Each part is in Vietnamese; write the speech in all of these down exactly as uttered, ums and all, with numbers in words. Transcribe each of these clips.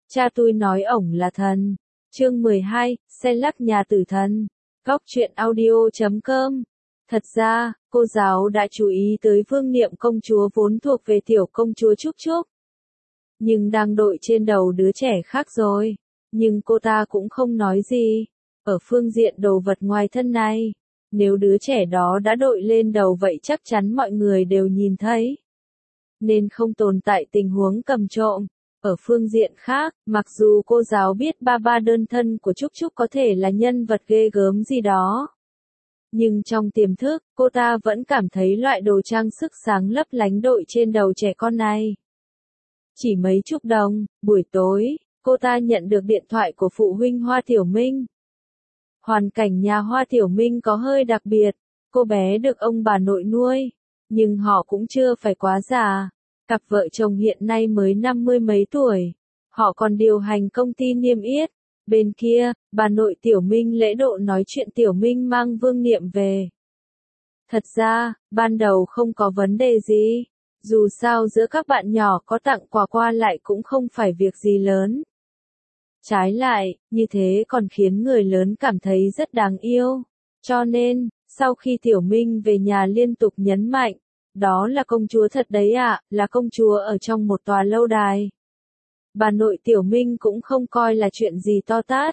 Cha tôi nói ổng là thần. Chương mười hai, xe lắc nhà tử thần. Góc truyện audio chấm com. Thật ra, cô giáo đã chú ý tới Vương Niệm công chúa vốn thuộc về tiểu công chúa Trúc Trúc. Nhưng đang đội trên đầu đứa trẻ khác rồi. Nhưng cô ta cũng không nói gì. Ở phương diện đồ vật ngoài thân này, nếu đứa trẻ đó đã đội lên đầu vậy chắc chắn mọi người đều nhìn thấy. Nên không tồn tại tình huống cầm trộm. Ở phương diện khác, mặc dù cô giáo biết ba ba đơn thân của Trúc Trúc có thể là nhân vật ghê gớm gì đó. Nhưng trong tiềm thức, cô ta vẫn cảm thấy loại đồ trang sức sáng lấp lánh đội trên đầu trẻ con này. Chỉ mấy chục đồng, buổi tối, cô ta nhận được điện thoại của phụ huynh Hoa Tiểu Minh. Hoàn cảnh nhà Hoa Tiểu Minh có hơi đặc biệt, cô bé được ông bà nội nuôi, nhưng họ cũng chưa phải quá già. Cặp vợ chồng hiện nay mới năm mươi mấy tuổi, họ còn điều hành công ty niêm yết. Bên kia, bà nội Tiểu Minh lễ độ nói chuyện Tiểu Minh mang Vương Niệm về. Thật ra, ban đầu không có vấn đề gì, dù sao giữa các bạn nhỏ có tặng quà qua lại cũng không phải việc gì lớn. Trái lại, như thế còn khiến người lớn cảm thấy rất đáng yêu. Cho nên, sau khi Tiểu Minh về nhà liên tục nhấn mạnh, đó là công chúa thật đấy ạ, à, là công chúa ở trong một tòa lâu đài. Bà nội Tiểu Minh cũng không coi là chuyện gì to tát.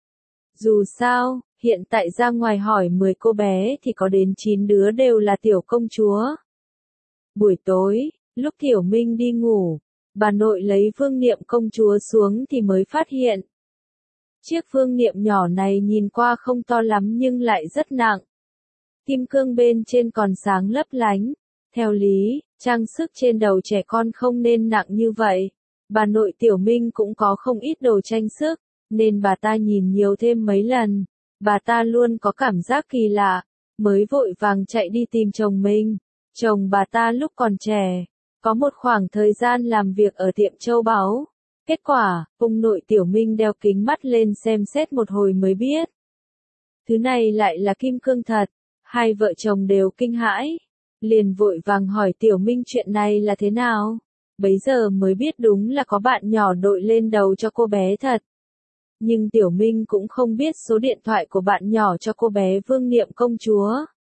Dù sao, hiện tại ra ngoài hỏi mười cô bé thì có đến chín đứa đều là tiểu công chúa. Buổi tối, lúc Tiểu Minh đi ngủ, bà nội lấy Vương Niệm công chúa xuống thì mới phát hiện. Chiếc Vương Niệm nhỏ này nhìn qua không to lắm nhưng lại rất nặng. Kim cương bên trên còn sáng lấp lánh. Theo lý, trang sức trên đầu trẻ con không nên nặng như vậy. Bà nội Tiểu Minh cũng có không ít đồ trang sức, nên bà ta nhìn nhiều thêm mấy lần. Bà ta luôn có cảm giác kỳ lạ, mới vội vàng chạy đi tìm chồng mình. Chồng bà ta lúc còn trẻ, có một khoảng thời gian làm việc ở tiệm châu báu. Kết quả, ông nội Tiểu Minh đeo kính mắt lên xem xét một hồi mới biết. Thứ này lại là kim cương thật. Hai vợ chồng đều kinh hãi. Liền vội vàng hỏi Tiểu Minh chuyện này là thế nào. Bấy giờ mới biết đúng là có bạn nhỏ đội lên đầu cho cô bé thật. Nhưng Tiểu Minh cũng không biết số điện thoại của bạn nhỏ cho cô bé Vương Niệm công chúa.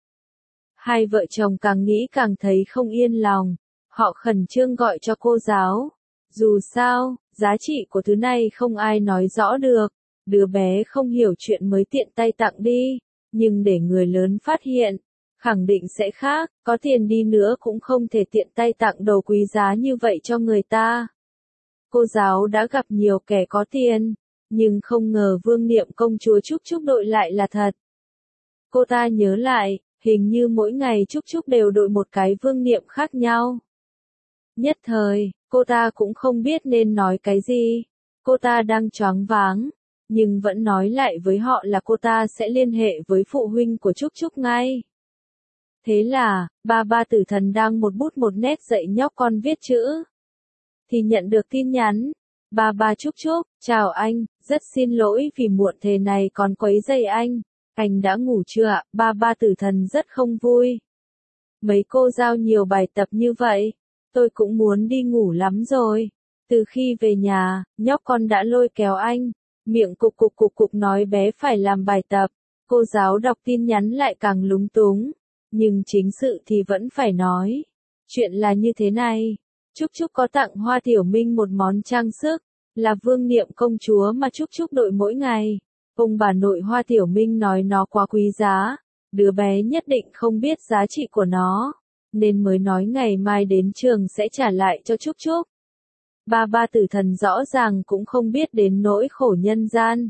Hai vợ chồng càng nghĩ càng thấy không yên lòng. Họ khẩn trương gọi cho cô giáo. Dù sao, giá trị của thứ này không ai nói rõ được. Đứa bé không hiểu chuyện mới tiện tay tặng đi. Nhưng để người lớn phát hiện, khẳng định sẽ khác, có tiền đi nữa cũng không thể tiện tay tặng đồ quý giá như vậy cho người ta. Cô giáo đã gặp nhiều kẻ có tiền, nhưng không ngờ Vương Niệm công chúa Trúc Trúc đội lại là thật. Cô ta nhớ lại, hình như mỗi ngày Trúc Trúc đều đội một cái Vương Niệm khác nhau. Nhất thời, cô ta cũng không biết nên nói cái gì. Cô ta đang choáng váng, nhưng vẫn nói lại với họ là cô ta sẽ liên hệ với phụ huynh của Trúc Trúc ngay. Thế là, ba ba tử thần đang một bút một nét dạy nhóc con viết chữ. Thì nhận được tin nhắn. Ba ba Trúc Trúc, chào anh, rất xin lỗi vì muộn thế này còn quấy rầy anh. Anh đã ngủ chưa ạ? Ba ba tử thần rất không vui. Mấy cô giao nhiều bài tập như vậy, tôi cũng muốn đi ngủ lắm rồi. Từ khi về nhà, nhóc con đã lôi kéo anh, miệng cục cục cục cục nói bé phải làm bài tập. Cô giáo đọc tin nhắn lại càng lúng túng. Nhưng chính sự thì vẫn phải nói. Chuyện là như thế này. Trúc Trúc có tặng Hoa Tiểu Minh một món trang sức, là Vương Niệm công chúa mà Trúc Trúc đội mỗi ngày. Ông bà nội Hoa Tiểu Minh nói nó quá quý giá, đứa bé nhất định không biết giá trị của nó, nên mới nói ngày mai đến trường sẽ trả lại cho Trúc Trúc. Ba ba tử thần rõ ràng cũng không biết đến nỗi khổ nhân gian.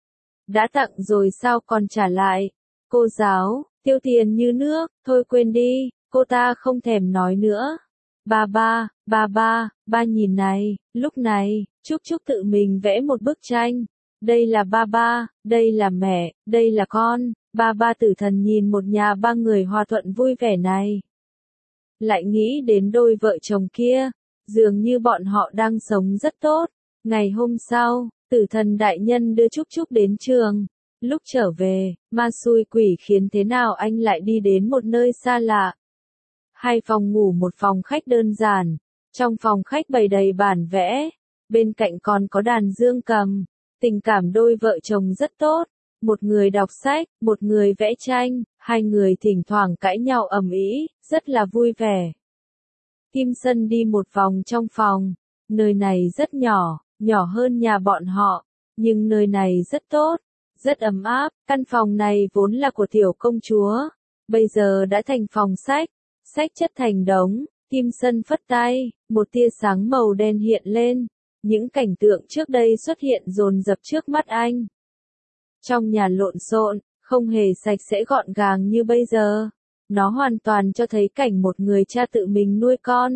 Đã tặng rồi sao còn trả lại? Cô giáo, tiêu tiền như nước, thôi quên đi, cô ta không thèm nói nữa. Ba ba, ba ba, ba nhìn này, lúc này, Trúc Trúc tự mình vẽ một bức tranh. Đây là ba ba, đây là mẹ, đây là con. Ba ba tử thần nhìn một nhà ba người hòa thuận vui vẻ này. Lại nghĩ đến đôi vợ chồng kia, dường như bọn họ đang sống rất tốt. Ngày hôm sau, tử thần đại nhân đưa Trúc Trúc đến trường. Lúc trở về, ma xui quỷ khiến thế nào anh lại đi đến một nơi xa lạ. Hai phòng ngủ một phòng khách đơn giản. Trong phòng khách bày đầy bản vẽ. bên cạnh còn có đàn dương cầm. Tình cảm đôi vợ chồng rất tốt, một người đọc sách, một người vẽ tranh, hai người thỉnh thoảng cãi nhau ầm ĩ, rất là vui vẻ. Kim Sân đi một vòng trong phòng, nơi này rất nhỏ, nhỏ hơn nhà bọn họ, nhưng nơi này rất tốt, rất ấm áp, căn phòng này vốn là của tiểu công chúa, bây giờ đã thành phòng sách, sách chất thành đống. Kim Sân phất tay, một tia sáng màu đen hiện lên, những cảnh tượng trước đây xuất hiện dồn dập trước mắt anh. Trong nhà lộn xộn, không hề sạch sẽ gọn gàng như bây giờ, nó hoàn toàn cho thấy cảnh một người cha tự mình nuôi con.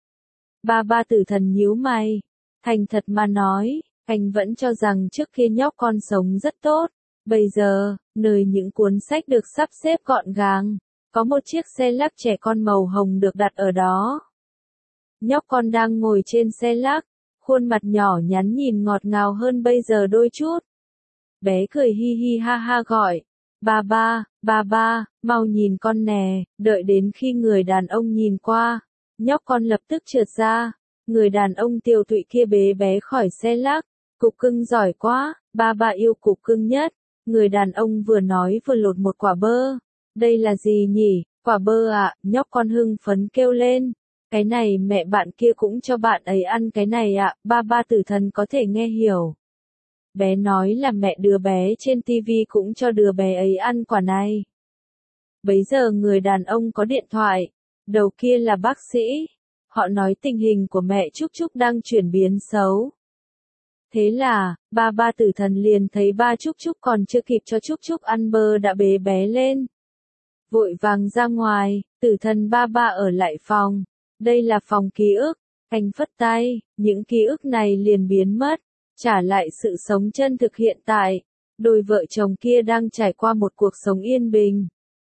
Ba ba Tử Thần nhíu mày, thành thật mà nói, anh vẫn cho rằng trước kia nhóc con sống rất tốt, bây giờ, nơi những cuốn sách được sắp xếp gọn gàng. Có một chiếc xe lắc trẻ con màu hồng được đặt ở đó. Nhóc con đang ngồi trên xe lắc, khuôn mặt nhỏ nhắn nhìn ngọt ngào hơn bây giờ đôi chút. Bé cười hi hi ha ha gọi, ba ba, ba ba, mau nhìn con nè, đợi đến khi người đàn ông nhìn qua, nhóc con lập tức trượt ra, người đàn ông tiều tụy kia bế bé khỏi xe lắc, cục cưng giỏi quá, ba ba yêu cục cưng nhất, người đàn ông vừa nói vừa lột một quả bơ. Đây là gì nhỉ, quả bơ ạ, à? Nhóc con hưng phấn kêu lên. Cái này mẹ bạn kia cũng cho bạn ấy ăn cái này ạ, à? Ba ba Tử Thần có thể nghe hiểu. Bé nói là mẹ đứa bé trên tivi cũng cho đứa bé ấy ăn quả này. Bấy giờ người đàn ông có điện thoại, đầu kia là bác sĩ. Họ nói tình hình của mẹ Trúc Trúc đang chuyển biến xấu. Thế là, ba ba Tử Thần liền thấy ba Trúc Trúc còn chưa kịp cho Trúc Trúc ăn bơ đã bế bé lên. Vội vàng ra ngoài, Tử Thần ba ba ở lại phòng. Đây là phòng ký ức. Anh phất tay, những ký ức này liền biến mất, trả lại sự sống chân thực hiện tại. Đôi vợ chồng kia đang trải qua một cuộc sống yên bình.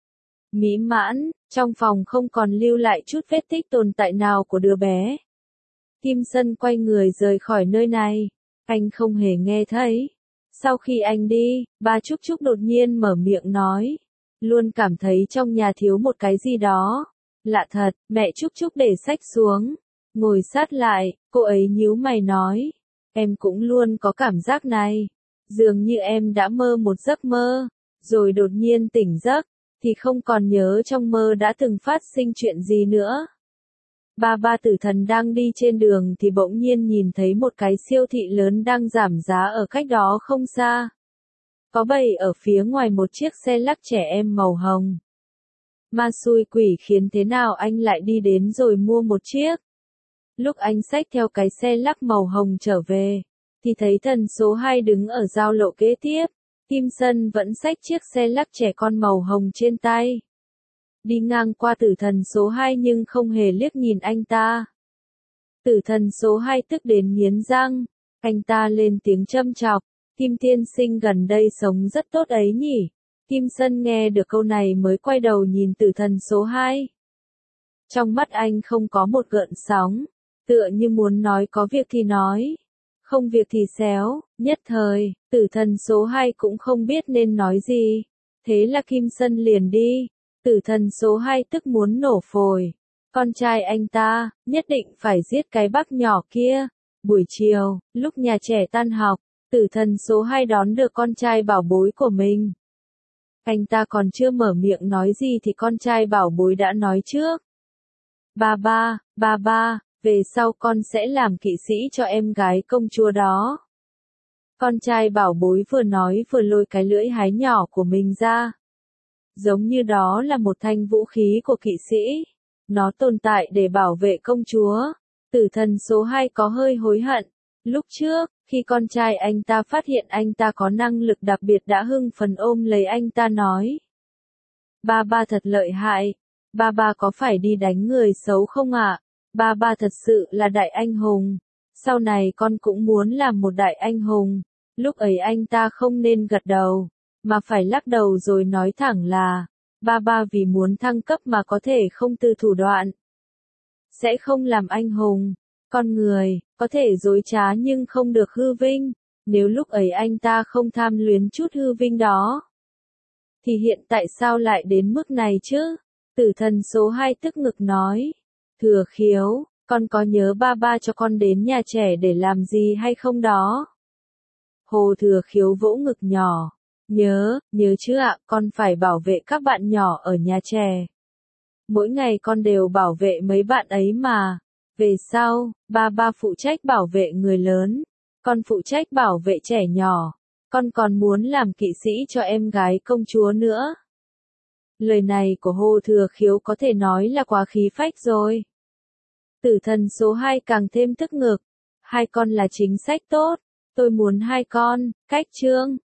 Mỹ mãn, trong phòng không còn lưu lại chút vết tích tồn tại nào của đứa bé. Kim Sân quay người rời khỏi nơi này. Anh không hề nghe thấy. Sau khi anh đi, ba Trúc Trúc đột nhiên mở miệng nói. Luôn cảm thấy trong nhà thiếu một cái gì đó. Lạ thật, mẹ Trúc Trúc để sách xuống. Ngồi sát lại, cô ấy nhíu mày nói. Em cũng luôn có cảm giác này. Dường như em đã mơ một giấc mơ. Rồi đột nhiên tỉnh giấc. Thì không còn nhớ trong mơ đã từng phát sinh chuyện gì nữa. Ba ba Tử Thần đang đi trên đường thì bỗng nhiên nhìn thấy một cái siêu thị lớn đang giảm giá ở cách đó không xa. Có bày ở phía ngoài một chiếc xe lắc trẻ em màu hồng. Ma xui quỷ khiến thế nào anh lại đi đến rồi mua một chiếc. Lúc anh xách theo cái xe lắc màu hồng trở về, thì thấy thần số hai đứng ở giao lộ kế tiếp. Kim Sân vẫn xách chiếc xe lắc trẻ con màu hồng trên tay. Đi ngang qua Tử Thần số hai nhưng không hề liếc nhìn anh ta. Tử Thần số hai tức đến nghiến răng, anh ta lên tiếng châm chọc, Kim tiên sinh gần đây sống rất tốt ấy nhỉ. Kim Sân nghe được câu này mới quay đầu nhìn Tử Thần số hai. Trong mắt anh không có một gợn sóng, tựa như muốn nói có việc thì nói, không việc thì xéo, nhất thời, Tử Thần số hai cũng không biết nên nói gì. Thế là Kim Sân liền đi. Tử Thần số hai tức muốn nổ phổi. Con trai anh ta, nhất định phải giết cái bác nhỏ kia. Buổi chiều, lúc nhà trẻ tan học, Tử Thần số hai đón được con trai bảo bối của mình. Anh ta còn chưa mở miệng nói gì thì con trai bảo bối đã nói trước. Ba ba, ba ba, về sau con sẽ làm kỵ sĩ cho em gái công chúa đó. Con trai bảo bối vừa nói vừa lôi cái lưỡi hái nhỏ của mình ra. Giống như đó là một thanh vũ khí của kỵ sĩ. Nó tồn tại để bảo vệ công chúa. Tử Thần số hai có hơi hối hận. Lúc trước, khi con trai anh ta phát hiện anh ta có năng lực đặc biệt đã hưng phấn ôm lấy anh ta nói. Ba ba thật lợi hại. Ba ba có phải đi đánh người xấu không ạ? À? Ba ba thật sự là đại anh hùng. Sau này con cũng muốn làm một đại anh hùng. Lúc ấy anh ta không nên gật đầu, mà phải lắc đầu rồi nói thẳng là, ba ba vì muốn thăng cấp mà có thể không từ thủ đoạn. Sẽ không làm anh hùng. Con người, có thể dối trá nhưng không được hư vinh. Nếu lúc ấy anh ta không tham luyến chút hư vinh đó, thì hiện tại sao lại đến mức này chứ? Tử Thần số hai tức ngực nói. Thừa khiếu, Con có nhớ ba ba cho con đến nhà trẻ để làm gì hay không đó? Hồ Thừa Khiếu vỗ ngực nhỏ. Nhớ, nhớ chứ ạ, con phải bảo vệ các bạn nhỏ ở nhà trẻ. Mỗi ngày con đều bảo vệ mấy bạn ấy mà. Về sau, ba ba phụ trách bảo vệ người lớn, con phụ trách bảo vệ trẻ nhỏ. Con còn muốn làm kỵ sĩ cho em gái công chúa nữa. Lời này của Hồ Thừa Khiếu có thể nói là quá khí phách rồi. Tử thần số hai càng thêm tức ngực. Hai con là chính sách tốt. Tôi muốn hai con, cách chương.